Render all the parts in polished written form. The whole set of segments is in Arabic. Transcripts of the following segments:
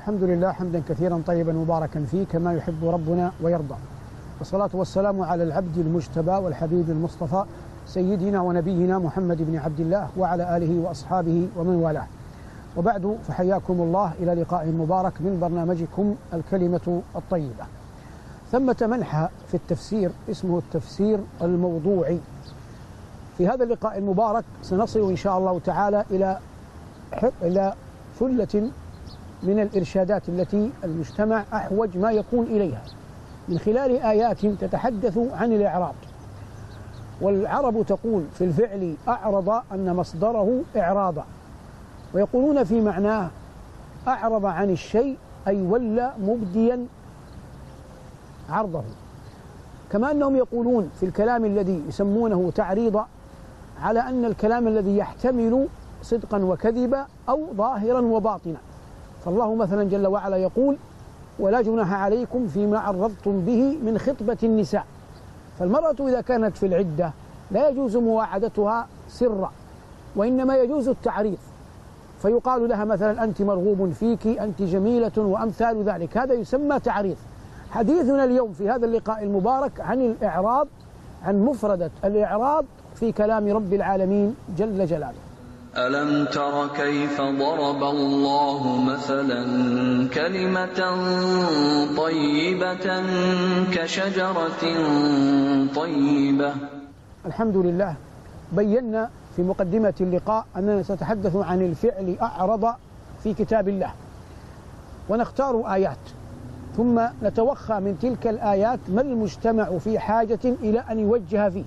الحمد لله حمدا كثيرا طيبا مباركا فيه كما يحب ربنا ويرضى، والصلاة والسلام على العبد المجتبى والحبيب المصطفى سيدنا ونبينا محمد بن عبد الله وعلى آله وأصحابه ومن والاه، وبعد فحياكم الله إلى لقاء مبارك من برنامجكم الكلمة الطيبة. ثمة منحى في التفسير اسمه التفسير الموضوعي. في هذا اللقاء المبارك سنصل إن شاء الله تعالى إلى ثلة من الإرشادات التي المجتمع أحوج ما يكون إليها من خلال آيات تتحدث عن الإعراض. والعرب تقول في الفعل أعرض أن مصدره إعراضا، ويقولون في معناه أعرض عن الشيء أي ولى مبديا عرضه، كما أنهم يقولون في الكلام الذي يسمونه تعريضا على أن الكلام الذي يحتمل صدقا وكذبا أو ظاهرا وباطنا. فالله مثلا جل وعلا يقول: ولا جناح عليكم فيما عرضتم به من خطبة النساء. فالمرأة إذا كانت في العدة لا يجوز مواعدتها سرا، وإنما يجوز التعريض، فيقال لها مثلا أنت مرغوب فيك، أنت جميلة وأمثال ذلك، هذا يسمى تعريض. حديثنا اليوم في هذا اللقاء المبارك عن الإعراض، عن مفردة الإعراض في كلام رب العالمين جل جلاله. ألم تر كيف ضرب الله مثلا كلمة طيبة كشجرة طيبة. الحمد لله، بينا في مقدمة اللقاء أننا سنتحدث عن الفعل أعرض في كتاب الله، ونختار آيات ثم نتوخى من تلك الآيات ما المجتمع في حاجة إلى أن يوجه فيه.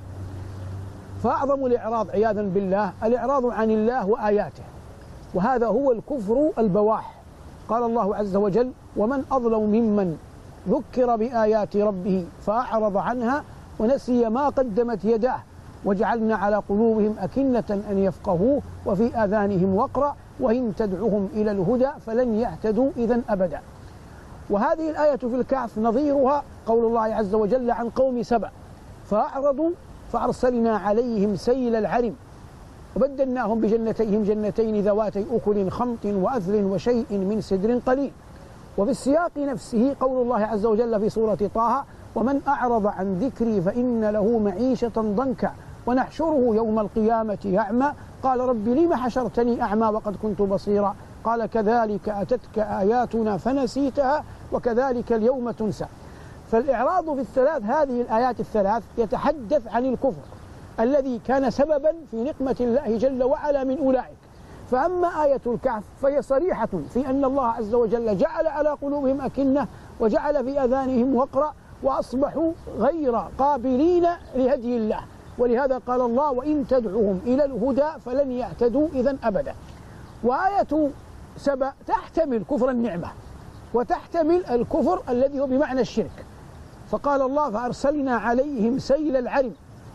فأعظم الإعراض عياذا بالله الإعراض عن الله وآياته، وهذا هو الكفر البواح. قال الله عز وجل: ومن أظلم ممن ذكر بآيات ربه فأعرض عنها ونسي ما قدمت يداه وجعلنا على قلوبهم أكنة أن يفقهوه وفي آذانهم وقرا وإن تدعهم إلى الهدى فلن يهتدوا إذا أبدا. وهذه الآية في الكهف نظيرها قول الله عز وجل عن قوم سبأ: فأعرضوا فأرسلنا عليهم سيل العرم وبدلناهم بجنتيهم جنتين ذواتي أكل خمط وأثل وشيء من سدر قليل. وفي السياق نفسه قول الله عز وجل في سورة طه: ومن أعرض عن ذكري فإن له معيشة ضنكا ونحشره يوم القيامة أعمى قال رب لم حشرتني أعمى وقد كنت بصيرا قال كذلك أتتك آياتنا فنسيتها وكذلك اليوم تنسى. فالإعراض في هذه الآيات الثلاث يتحدث عن الكفر الذي كان سببا في نقمة الله جل وعلا من أولئك. فأما آية الكهف فهي صريحة في أن الله عز وجل جعل على قلوبهم أكنة وجعل في آذانهم وقرا وأصبحوا غير قابلين لهدي الله، ولهذا قال الله: وإن تدعوهم إلى الهدى فلن يهتدوا إذا أبدا. وآية سبأ تحتمل كفر النعمة وتحتمل الكفر الذي هو بمعنى الشرك، فقال الله: فأرسلنا عليهم سيل العرم،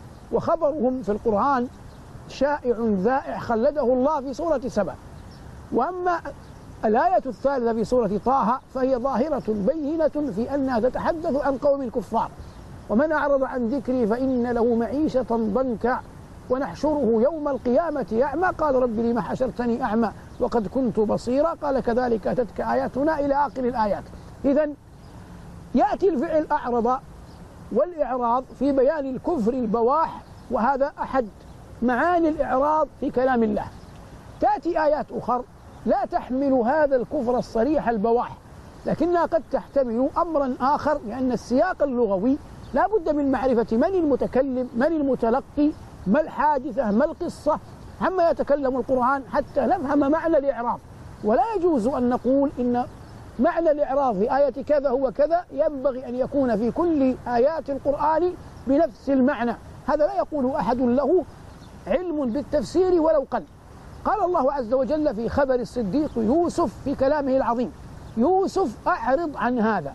وخبرهم في القرآن شائع ذائع خلده الله في سورة سبأ. وأما الآية الثالثة في سورة طه فهي ظاهرة بينة في أنها تتحدث عن قوم الكفار: ومن أعرض عن ذكري فإن له معيشة ضنكا ونحشره يوم القيامة أعمى قال رب لم حشرتني أعمى وقد كنت بصيرا قال كذلك أتتك آياتنا إلى آخر الآيات. إذن يأتي الفعل أعرض والإعراض في بيان الكفر البواح، وهذا أحد معاني الإعراض في كلام الله. تأتي آيات أخرى لا تحمل هذا الكفر الصريح البواح، لكنها قد تحتمل أمرا آخر، لأن السياق اللغوي لا بد من معرفة من المتكلم، من المتلقي، ما الحادثة، ما القصة، عما يتكلم القرآن حتى نفهم معنى الإعراض. ولا يجوز أن نقول إن معنى الإعراض في آية كذا هو كذا، ينبغي أن يكون في كل آيات القرآن بنفس المعنى، هذا لا يقول أحد له علم بالتفسير ولو قل. قال الله عز وجل في خبر الصديق يوسف في كلامه العظيم: يوسف أعرض عن هذا.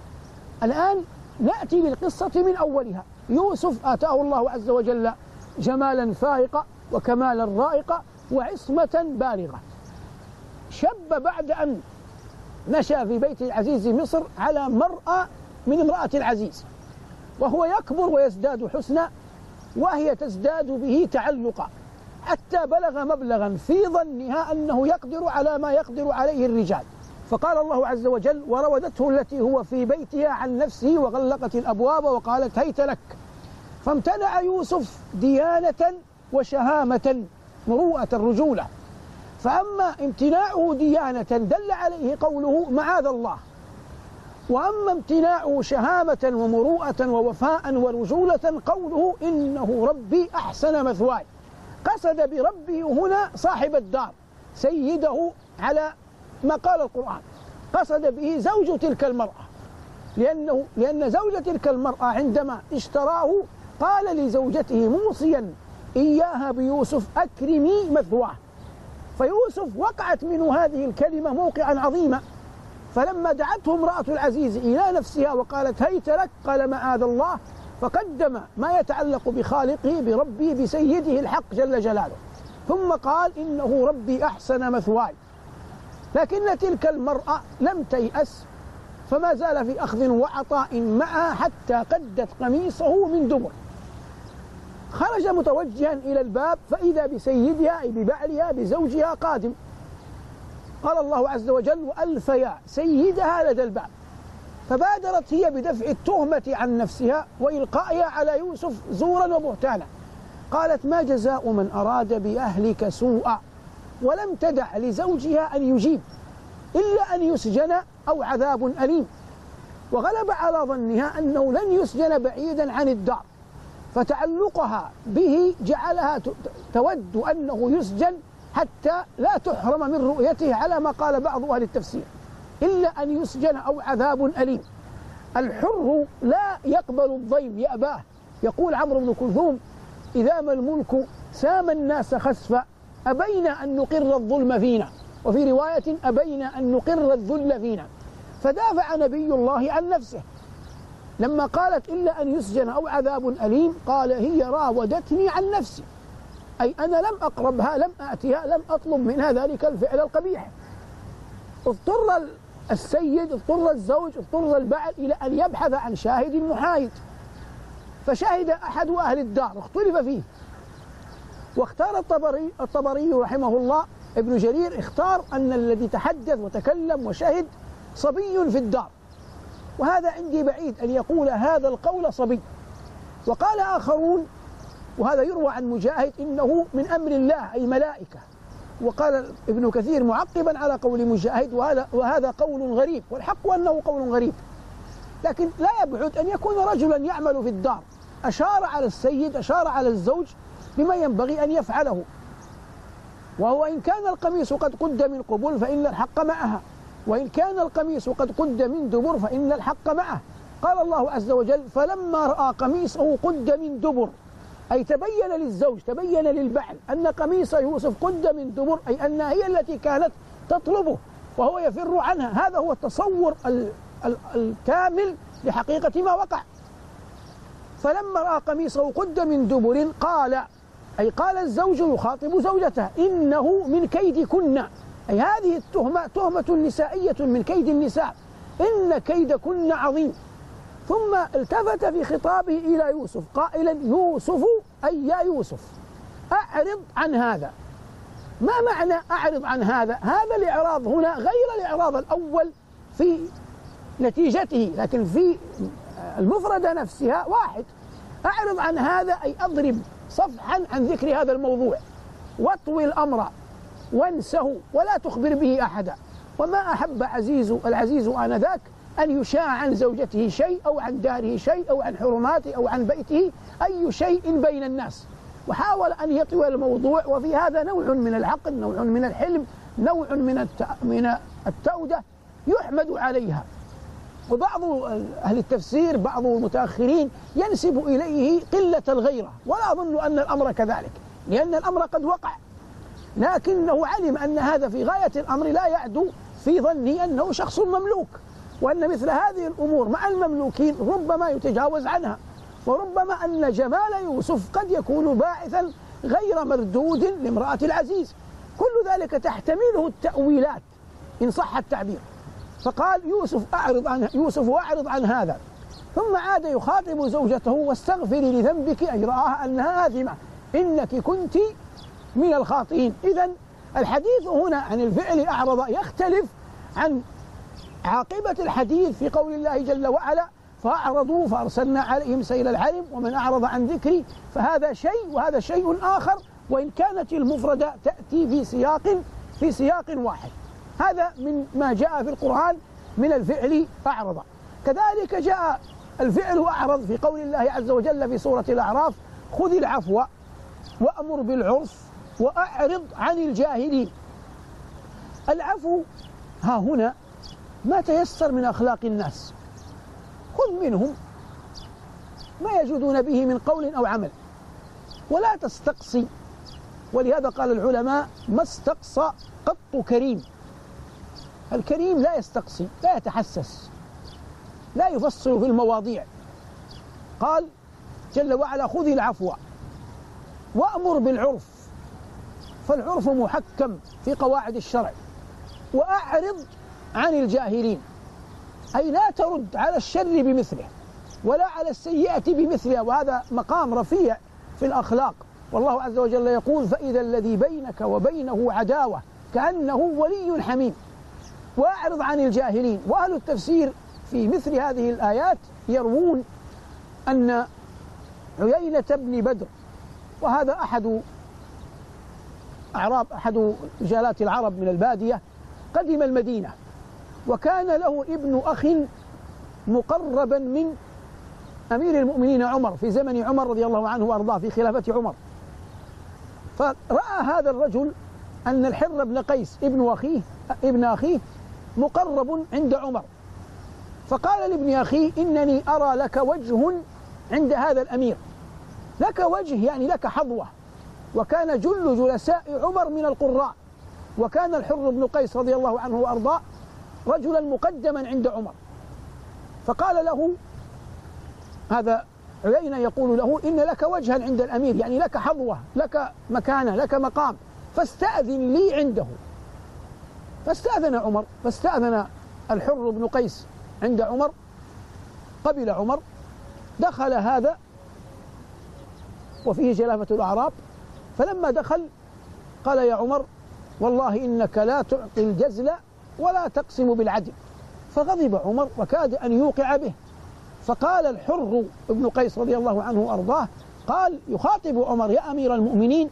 الآن نأتي للقصة من أولها. يوسف آتاه الله عز وجل جمالا فائقا وكمالا رائقا وعصمة بالغة، شب بعد أن نشأ في بيت العزيز مصر على مرأة من امرأة العزيز، وهو يكبر ويزداد حسنا وهي تزداد به تعلقا، حتى بلغ مبلغا في ظنها أنه يقدر على ما يقدر عليه الرجال، فقال الله عز وجل: وراودته التي هو في بيتها عن نفسه وغلقت الأبواب وقالت هيت لك. فامتنع يوسف ديانة وشهامة، مروءة الرجولة. فأما امتناعه ديانة دل عليه قوله معاذ الله، وأما امتناعه شهامة ومروءة ووفاء ورجولة قوله إنه ربي أحسن مثواي. قصد بربه هنا صاحب الدار سيده على ما قال القرآن، قصد به زوج تلك المرأة، لأن زوج تلك المرأة عندما اشتراه قال لزوجته موصيا إياها بيوسف أكرمي مثواه. فيوسف وقعت منه هذه الكلمة موقعا عظيما، فلما دعته امرأة العزيز إلى نفسها وقالت هيت لك قال معاذ الله، فقدم ما يتعلق بخالقه بربه بسيده الحق جل جلاله، ثم قال إنه ربي أحسن مثواي. لكن تلك المرأة لم تيأس، فما زال في أخذ وعطاء معها حتى قدت قميصه من دبر. خرج متوجها إلى الباب فإذا بسيدها أي ببعلها بزوجها قادم. قال الله عز وجل: وألفيا سيدها لدى الباب. فبادرت هي بدفع التهمة عن نفسها وإلقائها على يوسف زورا وبهتانا. قالت: ما جزاء من أراد بأهلك سوءا، ولم تدع لزوجها أن يجيب إلا أن يسجن أو عذاب أليم. وغلب على ظنها أنه لن يسجن بعيدا عن الدار، فتعلقها به جعلها تود أنه يسجن حتى لا تحرم من رؤيته على ما قال بعض أهل التفسير، إلا أن يسجن أو عذاب أليم. الحر لا يقبل الضيم، يأباه. يقول عمرو بن كلثوم: إذا ما الملك سام الناس خسفا أبينا أن نقر الظلم فينا، وفي رواية أبينا أن نقر الذل فينا. فدافع نبي الله عن نفسه لما قالت إلا أن يسجن أو عذاب أليم، قال: هي راودتني عن نفسي، أي أنا لم أقربها، لم آتها، لم أطلب منها ذلك الفعل القبيح. اضطر السيد، اضطر الزوج، اضطر البعل إلى أن يبحث عن شاهد محايد، فشهد أحد أهل الدار اختلف فيه، واختار الطبري رحمه الله ابن جرير، اختار أن الذي تحدث وتكلم وشهد صبي في الدار، وهذا عندي بعيد أن يقول هذا القول صبي. وقال آخرون، وهذا يروى عن مجاهد، إنه من أمر الله أي ملائكة. وقال ابن كثير معقبا على قول مجاهد وهذا قول غريب، والحق أنه قول غريب، لكن لا يبعد أن يكون رجلا يعمل في الدار. أشار على السيد، أشار على الزوج بما ينبغي أن يفعله، وهو إن كان القميص قد قد من قبل فإن الحق معها، وإن كان القميص قد قد من دبر فإن الحق معه. قال الله عز وجل: فلما رأى قميصه قد من دبر، أي تبين للزوج، تبين للبعل أن قميص يوسف قد من دبر، أي أنها هي التي كانت تطلبه وهو يفر عنها. هذا هو التصور الكامل لحقيقة ما وقع. فلما رأى قميصه قد من دبر قال، أي قال الزوج يخاطب زوجته: إنه من كيدكن، أي هذه التهمة تهمة نسائية من كيد النساء، إن كيدكن عظيم. ثم التفت في خطابه إلى يوسف قائلا: يوسف أي يا يوسف أعرض عن هذا. ما معنى أعرض عن هذا؟ هذا الإعراض هنا غير الإعراض الأول في نتيجته، لكن في المفردة نفسها واحد. أعرض عن هذا أي أضرب صفحا عن ذكر هذا الموضوع، واطوي الأمر وانسه ولا تخبر به أحدا. وما أحب العزيز آنذاك أن يشاع عن زوجته شيء أو عن داره شيء أو عن حرماته أو عن بيته أي شيء بين الناس، وحاول أن يطوي الموضوع. وفي هذا نوع من العقل، نوع من الحلم، نوع من التأودة يحمد عليها. وبعض أهل التفسير، بعض المتأخرين ينسب إليه قلة الغيرة، ولا أظن أن الأمر كذلك، لأن الأمر قد وقع، لكنه علم أن هذا في غاية الأمر لا يعدو في ظنه أنه شخص مملوك، وأن مثل هذه الأمور مع المملوكين ربما يتجاوز عنها، وربما أن جمال يوسف قد يكون باعثا غير مردود لامرأة العزيز. كل ذلك تحتمله التأويلات إن صح التعبير. فقال: يوسف أعرض عن هذا. ثم عاد يخاطب زوجته: واستغفري لذنبك، أي رآها أنها آثمة، إنك كنت من الخاطئين. إذن الحديث هنا عن الفعل أعرض يختلف عن عاقبة الحديث في قول الله جل وعلا فأعرضوا فأرسلنا عليهم سيل العرم ومن أعرض عن ذكري، فهذا شيء وهذا شيء آخر، وإن كانت المفردة تأتي في سياق واحد. هذا من ما جاء في القرآن من الفعل أعرض. كذلك جاء الفعل أعرض في قول الله عز وجل في سورة الأعراف خذ العفو وأمر بالعرف وأعرض عن الجاهلين. العفو ها هنا ما تيسر من أخلاق الناس، خذ منهم ما يجدون به من قول أو عمل ولا تستقصي. ولهذا قال العلماء ما استقصى قط كريم. الكريم لا يستقصي، لا يتحسس، لا يفصل في المواضيع. قال جل وعلا خذ العفو وأمر بالعرف، فالعرف محكم في قواعد الشرع، وأعرض عن الجاهلين، أي لا ترد على الشر بمثله ولا على السيئة بمثلها، وهذا مقام رفيع في الأخلاق. والله عز وجل يقول فإذا الذي بينك وبينه عداوة كأنه ولي حميم. وأعرض عن الجاهلين. وأهل التفسير في مثل هذه الآيات يروون أن عيينة بن بدر، وهذا أحد رجالات العرب من البادية، قدم المدينة وكان له ابن أخ مقربا من أمير المؤمنين عمر في زمن عمر رضي الله عنه وأرضاه في خلافة عمر. فرأى هذا الرجل أن الحر بن قيس ابن أخيه مقرب عند عمر، فقال لابن أخيه إنني أرى لك وجه عند هذا الأمير، لك وجه يعني لك حظوة. وكان جل جلساء عمر من القراء، وكان الحر بن قيس رضي الله عنه وأرضاه رجلا مقدما عند عمر. فقال له هذا عيينة يقول له إن لك وجها عند الأمير، يعني لك حظوة، لك مكانة، لك مقام، فاستأذن لي عنده. فاستأذن عمر، فاستأذن الحر بن قيس عند عمر، قبل عمر، دخل هذا وفيه جلافة الأعراب. فلما دخل قال يا عمر والله إنك لا تعطي الجزل ولا تقسم بالعدل. فغضب عمر وكاد أن يوقع به. فقال الحر بن قيس رضي الله عنه وأرضاه قال يخاطب عمر يا أمير المؤمنين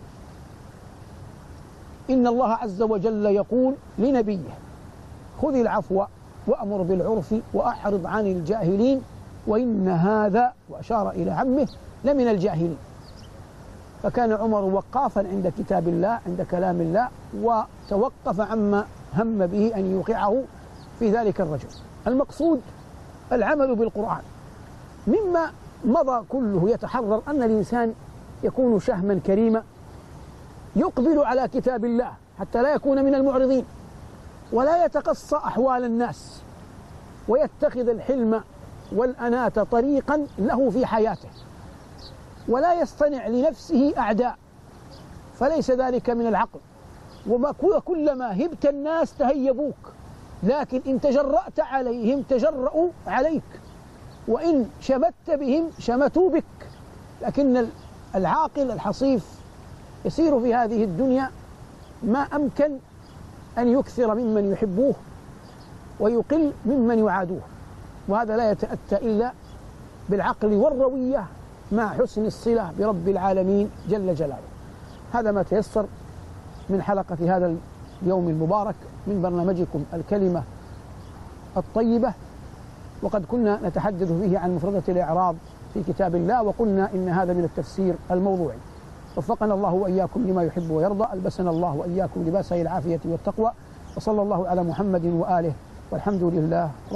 إن الله عز وجل يقول لنبيه خذ العفو وأمر بالعرف وأعرض عن الجاهلين وإن هذا، وأشار إلى عمه، لمن الجاهلين. فكان عمر وقافا عند كتاب الله، عند كلام الله، وتوقف عما هم به أن يوقعه في ذلك الرجل. المقصود العمل بالقرآن. مما مضى كله يتحرر أن الإنسان يكون شهما كريما يقبل على كتاب الله حتى لا يكون من المعرضين، ولا يتقصى أحوال الناس، ويتخذ الحلم والأناة طريقا له في حياته، ولا يصطنع لنفسه أعداء، فليس ذلك من العقل. وكلما هبت الناس تهيبوك، لكن إن تجرأت عليهم تجرؤوا عليك، وإن شمت بهم شمتوا بك. لكن العاقل الحصيف يسير في هذه الدنيا ما أمكن أن يكثر ممن يحبوه ويقل ممن يعادوه، وهذا لا يتأتى إلا بالعقل والروية مع حسن الصلة برب العالمين جل جلاله. هذا ما تيسر من حلقة هذا اليوم المبارك من برنامجكم الكلمة الطيبة، وقد كنا نتحدث فيه عن مفردة الإعراب في كتاب الله، وقلنا إن هذا من التفسير الموضوعي. وفقنا الله وإياكم لما يحب ويرضى، ألبسنا الله وإياكم لباس العافية والتقوى، وصلى الله على محمد وآله، والحمد لله.